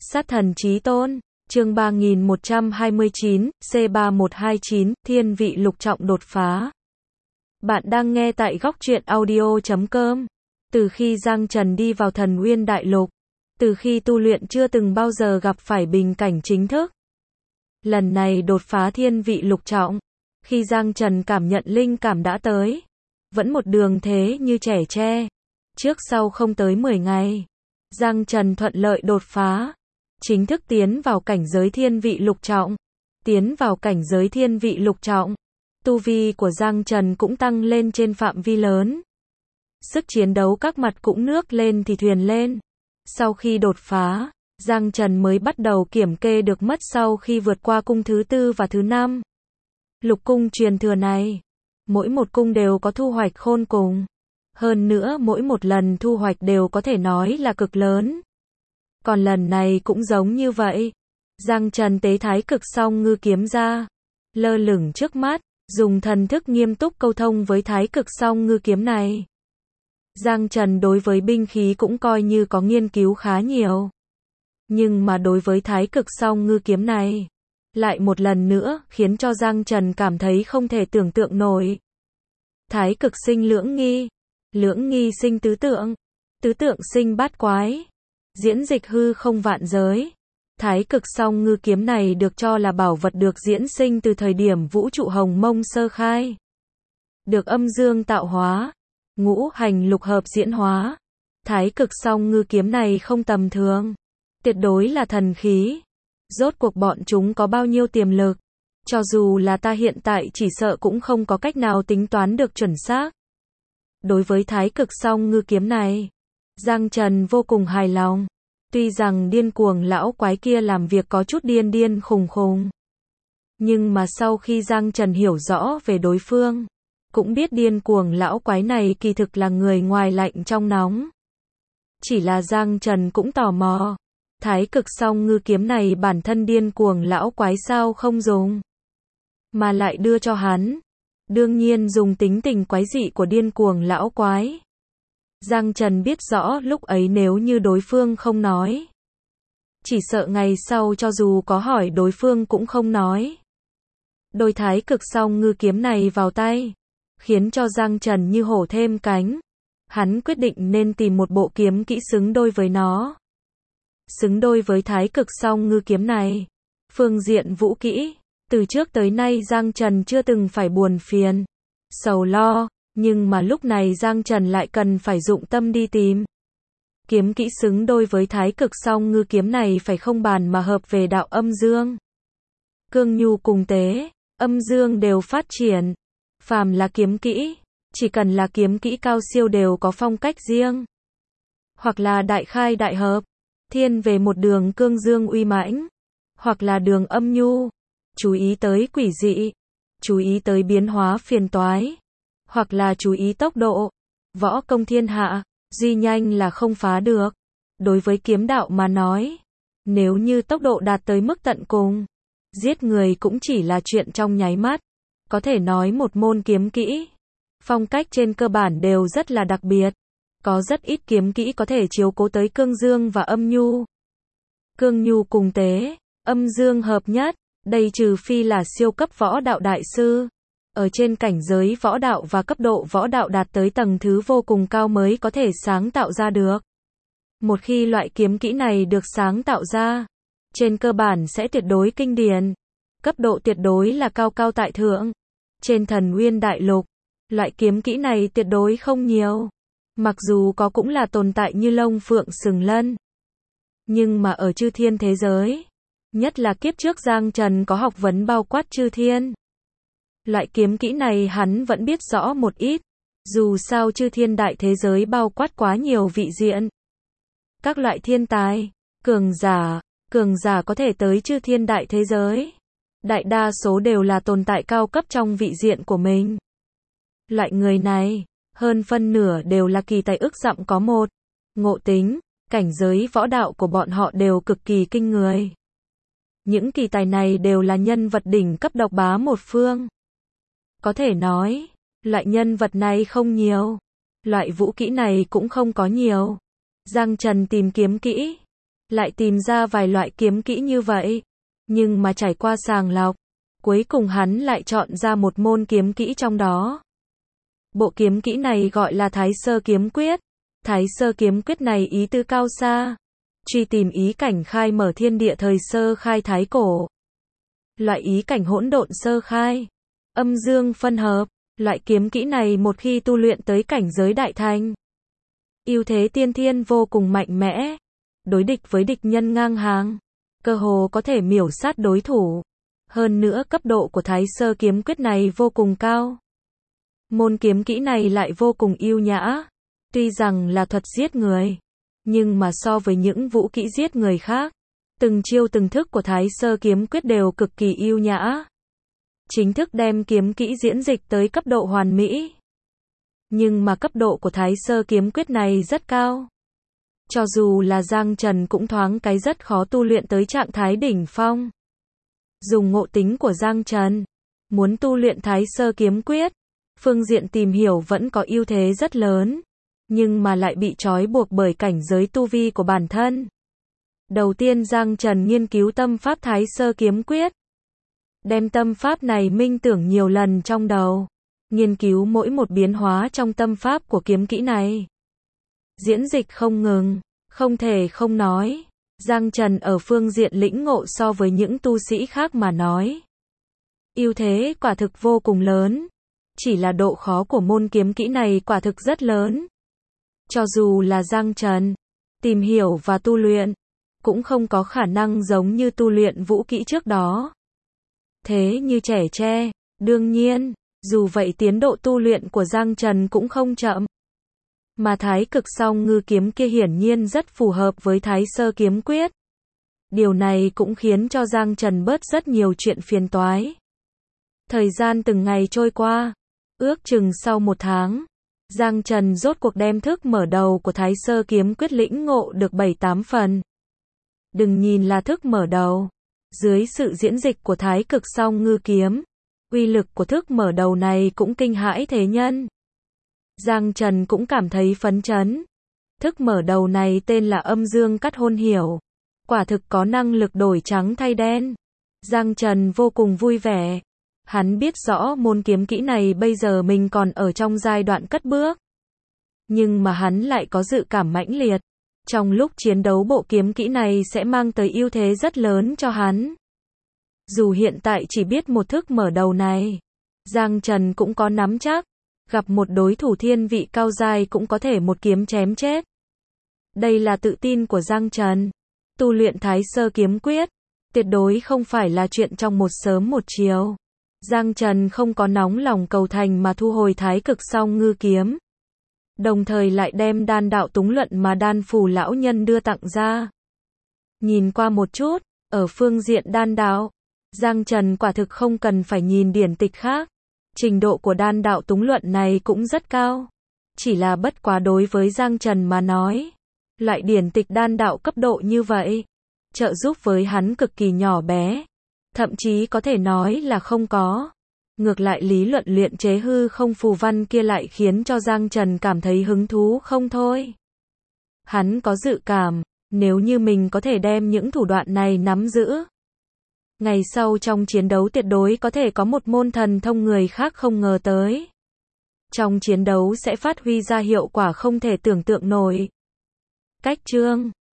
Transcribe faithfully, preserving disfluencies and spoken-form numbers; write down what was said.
Sát thần chí tôn, chương ba nghìn một trăm hai mươi chín, C ba một hai chín, thiên vị lục trọng đột phá. Bạn đang nghe tại góc truyện audio chấm com. Từ khi Giang Trần đi vào Thần Uyên Đại Lục, từ khi tu luyện chưa từng bao giờ gặp phải bình cảnh chính thức. Lần này đột phá thiên vị lục trọng, khi Giang Trần cảm nhận linh cảm đã tới, vẫn một đường thế như trẻ tre. Trước sau không tới mười ngày, Giang Trần thuận lợi đột phá, chính thức tiến vào cảnh giới thiên vị lục trọng. Tiến vào cảnh giới thiên vị lục trọng, tu vi của Giang Trần cũng tăng lên trên phạm vi lớn. Sức chiến đấu các mặt cũng nước lên thì thuyền lên. Sau khi đột phá, Giang Trần mới bắt đầu kiểm kê được mất sau khi vượt qua cung thứ tư và thứ năm. Lục cung truyền thừa này, mỗi một cung đều có thu hoạch khôn cùng. Hơn nữa mỗi một lần thu hoạch đều có thể nói là cực lớn. Còn lần này cũng giống như vậy. Giang Trần tế thái cực song ngư kiếm ra, lơ lửng trước mắt, dùng thần thức nghiêm túc câu thông với thái cực song ngư kiếm này. Giang Trần đối với binh khí cũng coi như có nghiên cứu khá nhiều. Nhưng mà đối với thái cực song ngư kiếm này, lại một lần nữa khiến cho Giang Trần cảm thấy không thể tưởng tượng nổi. Thái cực sinh lưỡng nghi, lưỡng nghi sinh tứ tượng, tứ tượng sinh bát quái, diễn dịch hư không vạn giới. Thái cực song ngư kiếm này được cho là bảo vật được diễn sinh từ thời điểm vũ trụ hồng mông sơ khai. Được âm dương tạo hóa, ngũ hành lục hợp diễn hóa. Thái cực song ngư kiếm này không tầm thường, tuyệt đối là thần khí. Rốt cuộc bọn chúng có bao nhiêu tiềm lực, cho dù là ta hiện tại chỉ sợ cũng không có cách nào tính toán được chuẩn xác. Đối với thái cực song ngư kiếm này, Giang Trần vô cùng hài lòng. Tuy rằng điên cuồng lão quái kia làm việc có chút điên điên khùng khùng, nhưng mà sau khi Giang Trần hiểu rõ về đối phương, cũng biết điên cuồng lão quái này kỳ thực là người ngoài lạnh trong nóng. Chỉ là Giang Trần cũng tò mò, thái cực song ngư kiếm này bản thân điên cuồng lão quái sao không dùng, mà lại đưa cho hắn. Đương nhiên dùng tính tình quái dị của điên cuồng lão quái. Giang Trần biết rõ lúc ấy nếu như đối phương không nói, chỉ sợ ngày sau cho dù có hỏi đối phương cũng không nói. Đôi thái cực song ngư kiếm này vào tay, khiến cho Giang Trần như hổ thêm cánh. Hắn quyết định nên tìm một bộ kiếm kỹ xứng đôi với nó. Xứng đôi với thái cực song ngư kiếm này. Phương diện vũ kỹ, từ trước tới nay Giang Trần chưa từng phải buồn phiền, sầu lo. Nhưng mà lúc này Giang Trần lại cần phải dụng tâm đi tìm. Kiếm kỹ xứng đôi với thái cực song ngư kiếm này phải không bàn mà hợp về đạo âm dương. Cương nhu cùng tế, âm dương đều phát triển. Phàm là kiếm kỹ, chỉ cần là kiếm kỹ cao siêu đều có phong cách riêng. Hoặc là đại khai đại hợp, thiên về một đường cương dương uy mãnh. Hoặc là đường âm nhu, chú ý tới quỷ dị, chú ý tới biến hóa phiền toái. Hoặc là chú ý tốc độ, võ công thiên hạ, duy nhanh là không phá được. Đối với kiếm đạo mà nói, nếu như tốc độ đạt tới mức tận cùng, giết người cũng chỉ là chuyện trong nháy mắt. Có thể nói một môn kiếm kỹ, phong cách trên cơ bản đều rất là đặc biệt. Có rất ít kiếm kỹ có thể chiếu cố tới cương dương và âm nhu. Cương nhu cùng tế, âm dương hợp nhất, đây trừ phi là siêu cấp võ đạo đại sư. Ở trên cảnh giới võ đạo và cấp độ võ đạo đạt tới tầng thứ vô cùng cao mới có thể sáng tạo ra được. Một khi loại kiếm kỹ này được sáng tạo ra, trên cơ bản sẽ tuyệt đối kinh điển. Cấp độ tuyệt đối là cao cao tại thượng. Trên Thần Uyên Đại Lục, loại kiếm kỹ này tuyệt đối không nhiều. Mặc dù có cũng là tồn tại như lông phượng sừng lân. Nhưng mà ở chư thiên thế giới, nhất là kiếp trước Giang Trần có học vấn bao quát chư thiên. Loại kiếm kỹ này hắn vẫn biết rõ một ít, dù sao chư thiên đại thế giới bao quát quá nhiều vị diện. Các loại thiên tài, cường giả, cường giả có thể tới chư thiên đại thế giới. Đại đa số đều là tồn tại cao cấp trong vị diện của mình. Loại người này, hơn phân nửa đều là kỳ tài ức dặm có một. Ngộ tính, cảnh giới võ đạo của bọn họ đều cực kỳ kinh người. Những kỳ tài này đều là nhân vật đỉnh cấp độc bá một phương. Có thể nói, loại nhân vật này không nhiều. Loại vũ kỹ này cũng không có nhiều. Giang Trần tìm kiếm kỹ, lại tìm ra vài loại kiếm kỹ như vậy. Nhưng mà trải qua sàng lọc, cuối cùng hắn lại chọn ra một môn kiếm kỹ trong đó. Bộ kiếm kỹ này gọi là Thái Sơ Kiếm Quyết. Thái Sơ Kiếm Quyết này ý tứ cao xa, truy tìm ý cảnh khai mở thiên địa thời sơ khai thái cổ. Loại ý cảnh hỗn độn sơ khai, âm dương phân hợp, loại kiếm kỹ này một khi tu luyện tới cảnh giới đại thành, ưu thế tiên thiên vô cùng mạnh mẽ, đối địch với địch nhân ngang hàng, cơ hồ có thể miểu sát đối thủ. Hơn nữa cấp độ của Thái Sơ Kiếm Quyết này vô cùng cao. Môn kiếm kỹ này lại vô cùng yêu nhã, tuy rằng là thuật giết người, nhưng mà so với những vũ kỹ giết người khác, từng chiêu từng thức của Thái Sơ Kiếm Quyết đều cực kỳ yêu nhã. Chính thức đem kiếm kỹ diễn dịch tới cấp độ hoàn mỹ. Nhưng mà cấp độ của Thái Sơ Kiếm Quyết này rất cao. Cho dù là Giang Trần cũng thoáng cái rất khó tu luyện tới trạng thái đỉnh phong. Dùng ngộ tính của Giang Trần, muốn tu luyện Thái Sơ Kiếm Quyết, phương diện tìm hiểu vẫn có ưu thế rất lớn, nhưng mà lại bị trói buộc bởi cảnh giới tu vi của bản thân. Đầu tiên Giang Trần nghiên cứu tâm pháp Thái Sơ Kiếm Quyết. Đem tâm pháp này minh tưởng nhiều lần trong đầu, nghiên cứu mỗi một biến hóa trong tâm pháp của kiếm kỹ này. Diễn dịch không ngừng, không thể không nói, Giang Trần ở phương diện lĩnh ngộ so với những tu sĩ khác mà nói, ưu thế quả thực vô cùng lớn, chỉ là độ khó của môn kiếm kỹ này quả thực rất lớn. Cho dù là Giang Trần, tìm hiểu và tu luyện, cũng không có khả năng giống như tu luyện vũ kỹ trước đó. Thế như trẻ tre, đương nhiên, dù vậy tiến độ tu luyện của Giang Trần cũng không chậm. Mà Thái Cực Song Ngư kiếm kia hiển nhiên rất phù hợp với Thái Sơ Kiếm Quyết. Điều này cũng khiến cho Giang Trần bớt rất nhiều chuyện phiền toái. Thời gian từng ngày trôi qua, ước chừng sau một tháng, Giang Trần rốt cuộc đem thức mở đầu của Thái Sơ Kiếm Quyết lĩnh ngộ được bảy tám phần. Đừng nhìn là thức mở đầu, dưới sự diễn dịch của Thái Cực Song Ngư kiếm, uy lực của thức mở đầu này cũng kinh hãi thế nhân. Giang Trần cũng cảm thấy phấn chấn. Thức mở đầu này tên là Âm Dương Cắt Hôn Hiểu, quả thực có năng lực đổi trắng thay đen. Giang Trần vô cùng vui vẻ. Hắn biết rõ môn kiếm kỹ này bây giờ mình còn ở trong giai đoạn cất bước. Nhưng mà hắn lại có dự cảm mãnh liệt. Trong lúc chiến đấu bộ kiếm kỹ này sẽ mang tới ưu thế rất lớn cho hắn. Dù hiện tại chỉ biết một thức mở đầu này, Giang Trần cũng có nắm chắc, gặp một đối thủ thiên vị cao giai cũng có thể một kiếm chém chết. Đây là tự tin của Giang Trần. Tu luyện Thái Sơ Kiếm Quyết, tuyệt đối không phải là chuyện trong một sớm một chiều. Giang Trần không có nóng lòng cầu thành mà thu hồi Thái Cực Song Ngư kiếm. Đồng thời lại đem đan đạo túng luận mà đan phủ lão nhân đưa tặng ra. Nhìn qua một chút, ở phương diện đan đạo, Giang Trần quả thực không cần phải nhìn điển tịch khác. Trình độ của đan đạo túng luận này cũng rất cao. Chỉ là bất quá đối với Giang Trần mà nói, loại điển tịch đan đạo cấp độ như vậy, trợ giúp với hắn cực kỳ nhỏ bé. Thậm chí có thể nói là không có. Ngược lại lý luận luyện chế hư không phù văn kia lại khiến cho Giang Trần cảm thấy hứng thú không thôi. Hắn có dự cảm, nếu như mình có thể đem những thủ đoạn này nắm giữ, ngày sau trong chiến đấu tuyệt đối có thể có một môn thần thông người khác không ngờ tới. Trong chiến đấu sẽ phát huy ra hiệu quả không thể tưởng tượng nổi. Cách chương